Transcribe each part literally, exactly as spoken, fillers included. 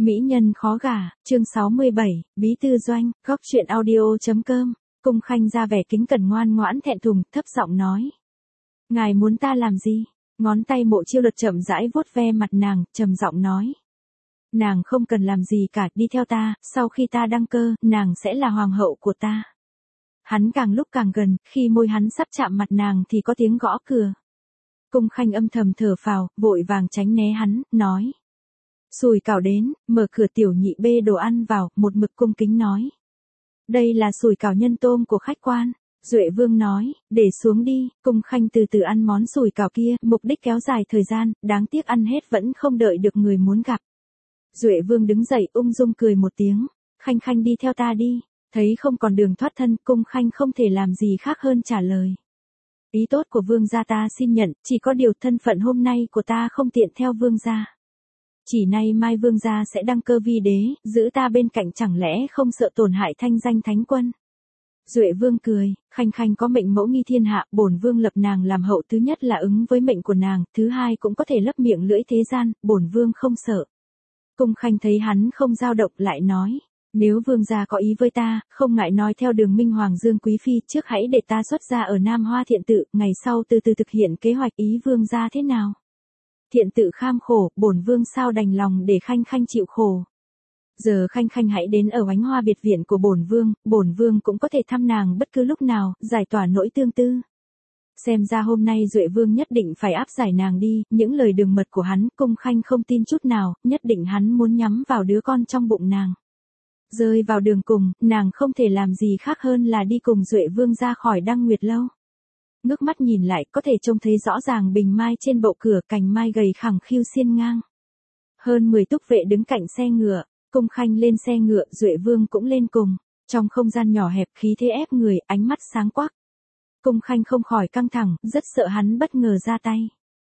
Mỹ nhân khó gả, chương sáu mươi bảy, bí thư doanh, góc truyện audio.com, Cung Khanh ra vẻ kính cẩn ngoan ngoãn thẹn thùng, thấp giọng nói. Ngài muốn ta làm gì? Ngón tay Mộ Chiêu Luật chậm rãi vuốt ve mặt nàng, trầm giọng nói. Nàng không cần làm gì cả, đi theo ta, sau khi ta đăng cơ, nàng sẽ là hoàng hậu của ta. Hắn càng lúc càng gần, khi môi hắn sắp chạm mặt nàng thì có tiếng gõ cửa. Cung Khanh âm thầm thở phào, vội vàng tránh né hắn, nói. Sùi cảo đến, mở cửa tiểu nhị bê đồ ăn vào, một mực cung kính nói. Đây là sùi cảo nhân tôm của khách quan. Duệ Vương nói, để xuống đi, Cung Khanh từ từ ăn món sùi cảo kia, mục đích kéo dài thời gian, đáng tiếc ăn hết vẫn không đợi được người muốn gặp. Duệ Vương đứng dậy ung dung cười một tiếng, Khanh Khanh đi theo ta đi, thấy không còn đường thoát thân, Cung Khanh không thể làm gì khác hơn trả lời. Ý tốt của Vương gia ta xin nhận, chỉ có điều thân phận hôm nay của ta không tiện theo Vương gia. Chỉ nay mai Vương gia sẽ đăng cơ vi đế, giữ ta bên cạnh chẳng lẽ không sợ tổn hại thanh danh thánh quân. Duệ Vương cười, Khanh Khanh có mệnh mẫu nghi thiên hạ, bổn Vương lập nàng làm hậu, thứ nhất là ứng với mệnh của nàng, thứ hai cũng có thể lấp miệng lưỡi thế gian, bổn Vương không sợ. Cung Khanh thấy hắn không dao động lại nói, nếu Vương gia có ý với ta, không ngại nói theo đường Minh Hoàng Dương Quý Phi, trước hãy để ta xuất gia ở Nam Hoa Thiện Tự, ngày sau từ từ thực hiện kế hoạch, ý Vương gia thế nào? Thiện Tự kham khổ, bổn Vương sao đành lòng để Khanh Khanh chịu khổ. Giờ Khanh Khanh hãy đến ở Oánh Hoa biệt viện của bổn Vương, bổn Vương cũng có thể thăm nàng bất cứ lúc nào, giải tỏa nỗi tương tư. Xem ra hôm nay Duệ Vương nhất định phải áp giải nàng đi, những lời đường mật của hắn, Cung Khanh không tin chút nào, nhất định hắn muốn nhắm vào đứa con trong bụng nàng. Rơi vào đường cùng, nàng không thể làm gì khác hơn là đi cùng Duệ Vương ra khỏi Đăng Nguyệt Lâu. Ngước mắt nhìn lại, có thể trông thấy rõ ràng bình mai trên bậu cửa, cành mai gầy khẳng khiu xiên ngang. Hơn mười túc vệ đứng cạnh xe ngựa, Cung Khanh lên xe ngựa, Duệ Vương cũng lên cùng. Trong không gian nhỏ hẹp, khí thế ép người, ánh mắt sáng quắc. Cung Khanh không khỏi căng thẳng, rất sợ hắn bất ngờ ra tay.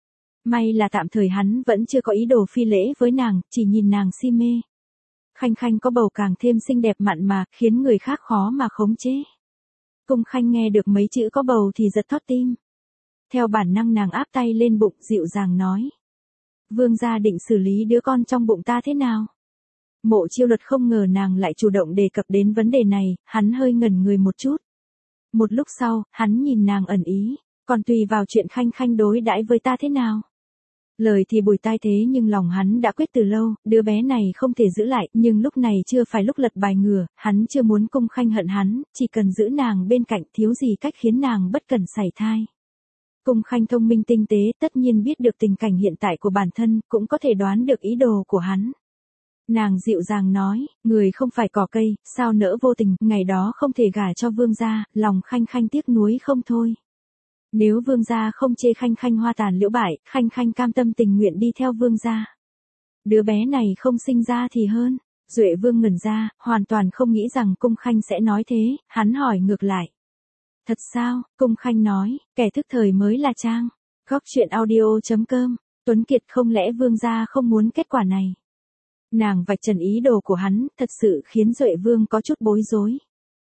May là tạm thời hắn vẫn chưa có ý đồ phi lễ với nàng, chỉ nhìn nàng si mê. Khanh Khanh có bầu càng thêm xinh đẹp mặn mà, khiến người khác khó mà khống chế. Cung Khanh nghe được mấy chữ có bầu thì giật thót tim. Theo bản năng nàng áp tay lên bụng, dịu dàng nói. Vương gia định xử lý đứa con trong bụng ta thế nào? Mộ Chiêu Luật không ngờ nàng lại chủ động đề cập đến vấn đề này, hắn hơi ngẩn người một chút. Một lúc sau, hắn nhìn nàng ẩn ý, còn tùy vào chuyện Khanh Khanh đối đãi với ta thế nào. Lời thì bùi tai thế nhưng lòng hắn đã quyết từ lâu, đứa bé này không thể giữ lại, nhưng lúc này chưa phải lúc lật bài ngửa, hắn chưa muốn Cung Khanh hận hắn, chỉ cần giữ nàng bên cạnh, thiếu gì cách khiến nàng bất cẩn sảy thai. Cung Khanh thông minh tinh tế, tất nhiên biết được tình cảnh hiện tại của bản thân, cũng có thể đoán được ý đồ của hắn. Nàng dịu dàng nói, người không phải cỏ cây, sao nỡ vô tình, ngày đó không thể gả cho Vương gia, lòng Khanh Khanh tiếc nuối không thôi. Nếu Vương gia không chê Khanh Khanh hoa tàn liễu bại, Khanh Khanh cam tâm tình nguyện đi theo Vương gia. Đứa bé này không sinh ra thì hơn. Duệ Vương ngẩn ra, hoàn toàn không nghĩ rằng Cung Khanh sẽ nói thế, hắn hỏi ngược lại. Thật sao? Cung Khanh nói, kẻ thức thời mới là trang. Góc truyện audio.com, Tuấn Kiệt không lẽ Vương gia không muốn kết quả này? Nàng vạch trần ý đồ của hắn, thật sự khiến Duệ Vương có chút bối rối.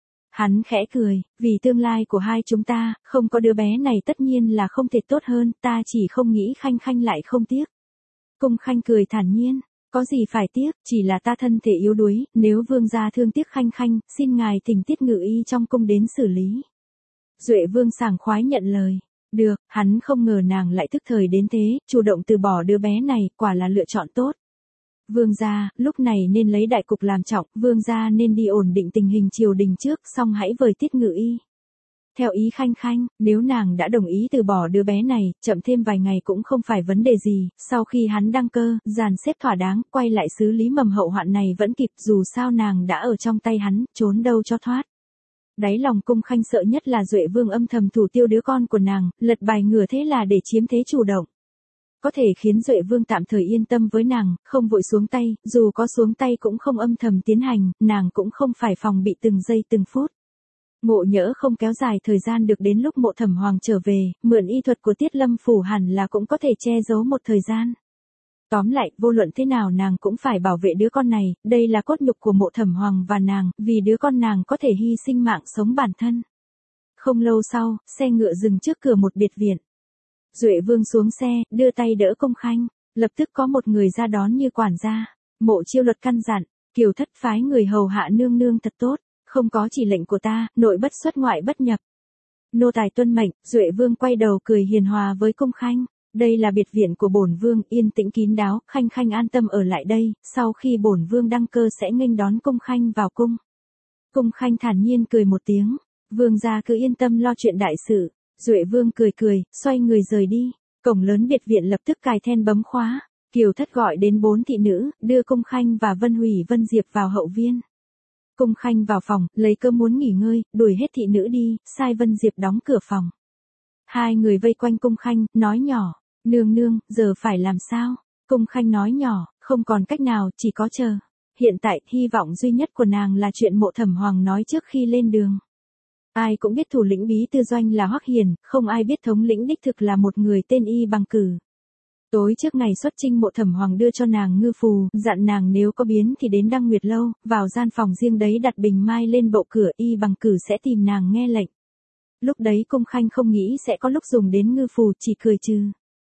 Hắn khẽ cười, vì tương lai của hai chúng ta, không có đứa bé này tất nhiên là không thể tốt hơn, ta chỉ không nghĩ Khanh Khanh lại không tiếc. Cung Khanh cười thản nhiên, có gì phải tiếc, chỉ là ta thân thể yếu đuối, nếu Vương gia thương tiếc Khanh Khanh, xin ngài thỉnh Tiết Ngự Y trong cung đến xử lý. Duệ Vương sảng khoái nhận lời. Được, hắn không ngờ nàng lại thức thời đến thế, chủ động từ bỏ đứa bé này, quả là lựa chọn tốt. Vương gia, lúc này nên lấy đại cục làm trọng, Vương gia nên đi ổn định tình hình triều đình trước, xong hãy vời Tiết Ngự Y. Theo ý Khanh Khanh, nếu nàng đã đồng ý từ bỏ đứa bé này, chậm thêm vài ngày cũng không phải vấn đề gì, sau khi hắn đăng cơ, dàn xếp thỏa đáng, quay lại xử lý mầm hậu hoạn này vẫn kịp, dù sao nàng đã ở trong tay hắn, trốn đâu cho thoát. Đáy lòng Cung Khanh sợ nhất là Duệ Vương âm thầm thủ tiêu đứa con của nàng, lật bài ngửa thế là để chiếm thế chủ động. Có thể khiến Duệ Vương tạm thời yên tâm với nàng, không vội xuống tay, dù có xuống tay cũng không âm thầm tiến hành, nàng cũng không phải phòng bị từng giây từng phút. Ngộ nhỡ không kéo dài thời gian được đến lúc Mộ Thẩm Hoàng trở về, mượn y thuật của Tiết Lâm Phủ hẳn là cũng có thể che giấu một thời gian. Tóm lại, vô luận thế nào nàng cũng phải bảo vệ đứa con này, đây là cốt nhục của Mộ Thẩm Hoàng và nàng, vì đứa con nàng có thể hy sinh mạng sống bản thân. Không lâu sau, xe ngựa dừng trước cửa một biệt viện. Duệ Vương xuống xe, đưa tay đỡ Cung Khanh, lập tức có một người ra đón như quản gia. Mộ Chiêu Luật căn dặn, Kiều thất phái người hầu hạ nương nương thật tốt, không có chỉ lệnh của ta, nội bất xuất ngoại bất nhập. Nô tài tuân mệnh. Duệ Vương quay đầu cười hiền hòa với Cung Khanh, đây là biệt viện của bổn vương, yên tĩnh kín đáo, Khanh Khanh an tâm ở lại đây, sau khi bổn vương đăng cơ sẽ nghênh đón Cung Khanh vào cung. Cung Khanh thản nhiên cười một tiếng, vương gia cứ yên tâm lo chuyện đại sự. Duệ Vương cười cười, xoay người rời đi. Cổng lớn biệt viện lập tức cài then bấm khóa. Kiều thất gọi đến bốn thị nữ, đưa Cung Khanh và Vân Hủy Vân Diệp vào hậu viên. Cung Khanh vào phòng, lấy cớ muốn nghỉ ngơi, đuổi hết thị nữ đi, sai Vân Diệp đóng cửa phòng. Hai người vây quanh Cung Khanh, nói nhỏ, nương nương, giờ phải làm sao? Cung Khanh nói nhỏ, không còn cách nào, chỉ có chờ. Hiện tại, hy vọng duy nhất của nàng là chuyện Mộ Thẩm Hoàng nói trước khi lên đường. Ai cũng biết thủ lĩnh Bí Tư Doanh là Hoắc Hiền, không ai biết thống lĩnh đích thực là một người tên Y Bằng Cử. Tối trước ngày xuất chinh, Mộ Thẩm Hoàng đưa cho nàng ngư phù, dặn nàng nếu có biến thì đến Đăng Nguyệt Lâu, vào gian phòng riêng đấy đặt bình mai lên bộ cửa, Y Bằng Cử sẽ tìm nàng nghe lệnh. Lúc đấy Cung Khanh không nghĩ sẽ có lúc dùng đến ngư phù, chỉ cười trừ.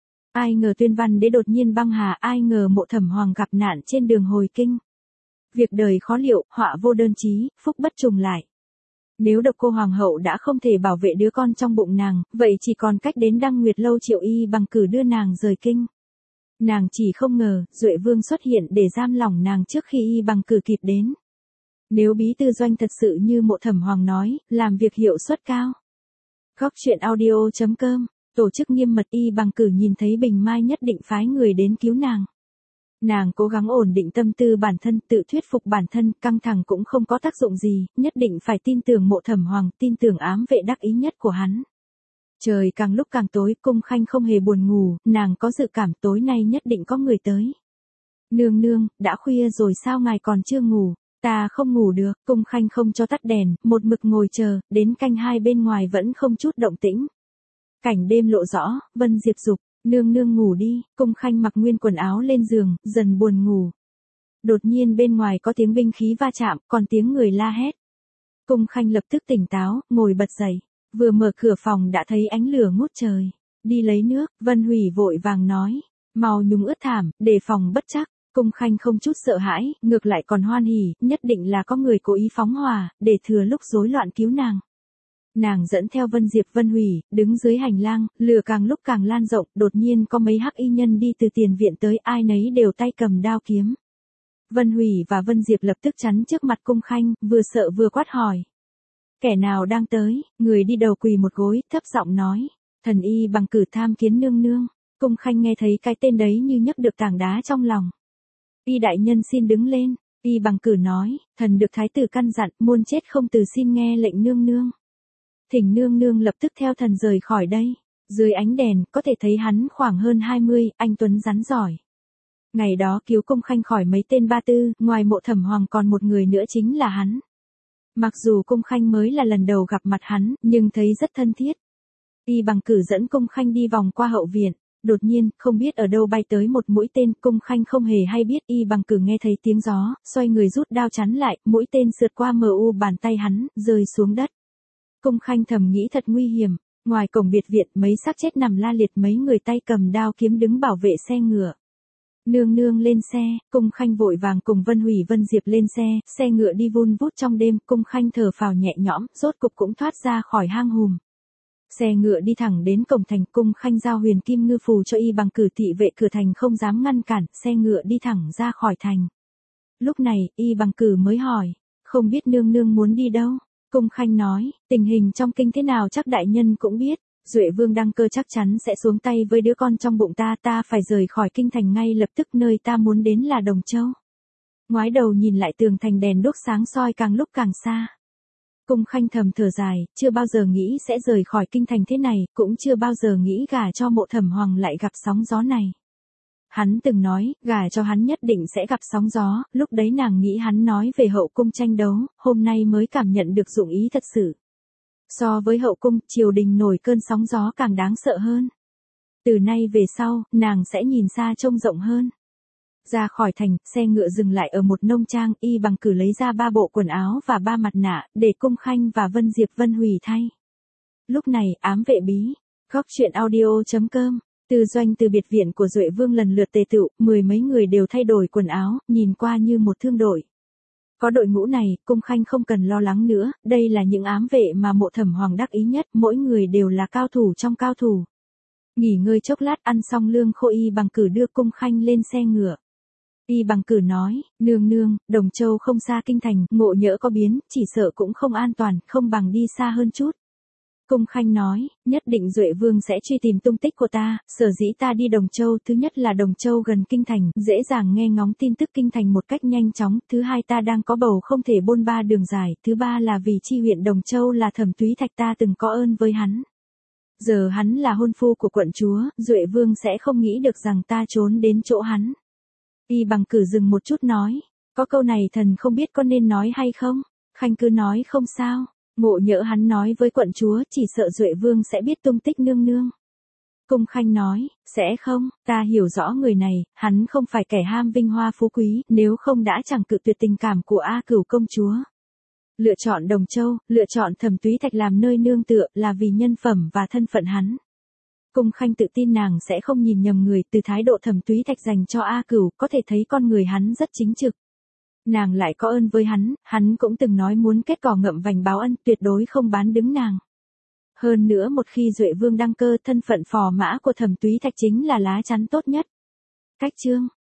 Ai ngờ Tuyên Văn Đế đột nhiên băng hà, ai ngờ Mộ Thẩm Hoàng gặp nạn trên đường hồi kinh. Việc đời khó liệu, họa vô đơn chí, phúc bất trùng lại. Nếu Độc Cô Hoàng hậu đã không thể bảo vệ đứa con trong bụng nàng, vậy chỉ còn cách đến Đăng Nguyệt Lâu triệu Y Bằng Cử đưa nàng rời kinh. Nàng chỉ không ngờ, Duệ Vương xuất hiện để giam lỏng nàng trước khi Y Bằng Cử kịp đến. Nếu Bí Tư Doanh thật sự như Mộ Thẩm Hoàng nói, làm việc hiệu suất cao. Góc truyện audio chấm com, tổ chức nghiêm mật. Y Bằng Cử nhìn thấy bình mai nhất định phái người đến cứu nàng. Nàng cố gắng ổn định tâm tư bản thân, tự thuyết phục bản thân, căng thẳng cũng không có tác dụng gì, nhất định phải tin tưởng Mộ Thẩm Hoàng, tin tưởng ám vệ đắc ý nhất của hắn. Trời càng lúc càng tối, Cung Khanh không hề buồn ngủ, nàng có dự cảm tối nay nhất định có người tới. Nương nương, đã khuya rồi sao ngài còn chưa ngủ? Ta không ngủ được. Cung Khanh không cho tắt đèn, một mực ngồi chờ, đến canh hai bên ngoài vẫn không chút động tĩnh. Cảnh đêm lộ rõ, Vân Diệp dục, nương nương ngủ đi. Cung Khanh mặc nguyên quần áo lên giường, dần buồn ngủ. Đột nhiên bên ngoài có tiếng binh khí va chạm, còn tiếng người la hét. Cung Khanh lập tức tỉnh táo, ngồi bật dậy. Vừa mở cửa phòng đã thấy ánh lửa ngút trời. Đi lấy nước, Vân Hủy vội vàng nói. Mau nhúng ướt thảm, đề phòng bất trắc. Cung Khanh không chút sợ hãi, ngược lại còn hoan hỉ, nhất định là có người cố ý phóng hỏa, để thừa lúc rối loạn cứu nàng. Nàng dẫn theo Vân Diệp Vân Hủy, đứng dưới hành lang, lửa càng lúc càng lan rộng, đột nhiên có mấy hắc y nhân đi từ tiền viện tới, ai nấy đều tay cầm đao kiếm. Vân Hủy và Vân Diệp lập tức chắn trước mặt Cung Khanh, vừa sợ vừa quát hỏi. Kẻ nào đang tới? Người đi đầu quỳ một gối, thấp giọng nói. Thần Y Bằng Cử tham kiến nương nương. Cung Khanh nghe thấy cái tên đấy như nhấc được tảng đá trong lòng. Y đại nhân xin đứng lên. Y Bằng Cử nói, thần được thái tử căn dặn, muôn chết không từ xin nghe lệnh nương nương. Thỉnh nương nương lập tức theo thần rời khỏi đây. Dưới ánh đèn, có thể thấy hắn khoảng hơn hai mươi, anh tuấn rắn giỏi. Ngày đó cứu Cung Khanh khỏi mấy tên ba tư, ngoài Mộ Thẩm Hoàng còn một người nữa chính là hắn. Mặc dù Cung Khanh mới là lần đầu gặp mặt hắn, nhưng thấy rất thân thiết. Y Bằng Cử dẫn Cung Khanh đi vòng qua hậu viện. Đột nhiên, không biết ở đâu bay tới một mũi tên, Cung Khanh không hề hay biết. Y Bằng Cử nghe thấy tiếng gió, xoay người rút đao chắn lại, mũi tên sượt qua mờ u bàn tay hắn, rơi xuống đất. Cung Khanh thầm nghĩ thật nguy hiểm. Ngoài cổng biệt viện, mấy xác chết nằm la liệt, mấy người tay cầm đao kiếm đứng bảo vệ xe ngựa. Nương nương lên xe. Cung Khanh vội vàng cùng Vân Hủy Vân Diệp lên xe, xe ngựa đi vun vút trong đêm. Cung Khanh thở phào nhẹ nhõm, rốt cục cũng thoát ra khỏi hang hùm. Xe ngựa đi thẳng đến cổng thành. Cung Khanh giao huyền kim ngư phù cho Y Bằng Cử, thị vệ cửa thành không dám ngăn cản, xe ngựa đi thẳng ra khỏi thành. Lúc này, Y Bằng Cử mới hỏi, không biết nương nương muốn đi đâu? Cung Khanh nói, tình hình trong kinh thế nào chắc đại nhân cũng biết. Duệ Vương đăng cơ chắc chắn sẽ xuống tay với đứa con trong bụng ta, ta phải rời khỏi kinh thành ngay lập tức, nơi ta muốn đến là Đồng Châu. Ngoái đầu nhìn lại tường thành đèn đuốc sáng soi càng lúc càng xa. Cung Khanh thầm thở dài, chưa bao giờ nghĩ sẽ rời khỏi kinh thành thế này, cũng chưa bao giờ nghĩ gả cho Mộ Thẩm Hoàng lại gặp sóng gió này. Hắn từng nói, gả cho hắn nhất định sẽ gặp sóng gió, lúc đấy nàng nghĩ hắn nói về hậu cung tranh đấu, hôm nay mới cảm nhận được dụng ý thật sự. So với hậu cung, triều đình nổi cơn sóng gió càng đáng sợ hơn. Từ nay về sau, nàng sẽ nhìn xa trông rộng hơn. Ra khỏi thành, xe ngựa dừng lại ở một nông trang. Y Bằng Cử lấy ra ba bộ quần áo và ba mặt nạ, để Cung Khanh và Vân Diệp Vân Hủy thay. Lúc này, ám vệ bí. Góc truyện audio chấm com Tư doanh từ biệt viện của Duệ Vương lần lượt tề tựu, mười mấy người đều thay đổi quần áo, nhìn qua như một thương đội. Có đội ngũ này, Cung Khanh không cần lo lắng nữa, đây là những ám vệ mà Mộ Thẩm Hoàng đắc ý nhất, mỗi người đều là cao thủ trong cao thủ. Nghỉ ngơi chốc lát, ăn xong lương khô, Y Bằng Cử đưa Cung Khanh lên xe ngựa. Y Bằng Cử nói, nương nương, Đồng Châu không xa kinh thành, ngộ nhỡ có biến, chỉ sợ cũng không an toàn, không bằng đi xa hơn chút. Cung Khanh nói, nhất định Duệ Vương sẽ truy tìm tung tích của ta, sở dĩ ta đi Đồng Châu, thứ nhất là Đồng Châu gần kinh thành, dễ dàng nghe ngóng tin tức kinh thành một cách nhanh chóng, thứ hai ta đang có bầu không thể bôn ba đường dài, thứ ba là vì chi huyện Đồng Châu là Thẩm Túy Thạch, ta từng có ơn với hắn. Giờ hắn là hôn phu của quận chúa, Duệ Vương sẽ không nghĩ được rằng ta trốn đến chỗ hắn. Y Bằng Cử dừng một chút nói, có câu này thần không biết có nên nói hay không? Khanh cứ nói không sao. Ngộ nhỡ hắn nói với quận chúa, chỉ sợ Duệ Vương sẽ biết tung tích nương nương. Cung Khanh nói, sẽ không, ta hiểu rõ người này, hắn không phải kẻ ham vinh hoa phú quý, nếu không đã chẳng cự tuyệt tình cảm của A Cửu công chúa. Lựa chọn Đồng Châu, lựa chọn Thẩm Túy Thạch làm nơi nương tựa là vì nhân phẩm và thân phận hắn. Cung Khanh tự tin nàng sẽ không nhìn nhầm người, từ thái độ Thẩm Túy Thạch dành cho A Cửu, có thể thấy con người hắn rất chính trực. Nàng lại có ơn với hắn, hắn cũng từng nói muốn kết cỏ ngậm vành báo ân, tuyệt đối không bán đứng nàng. Hơn nữa một khi Duệ Vương đăng cơ, thân phận phò mã của Thẩm Túy Thạch chính là lá chắn tốt nhất. Cách chương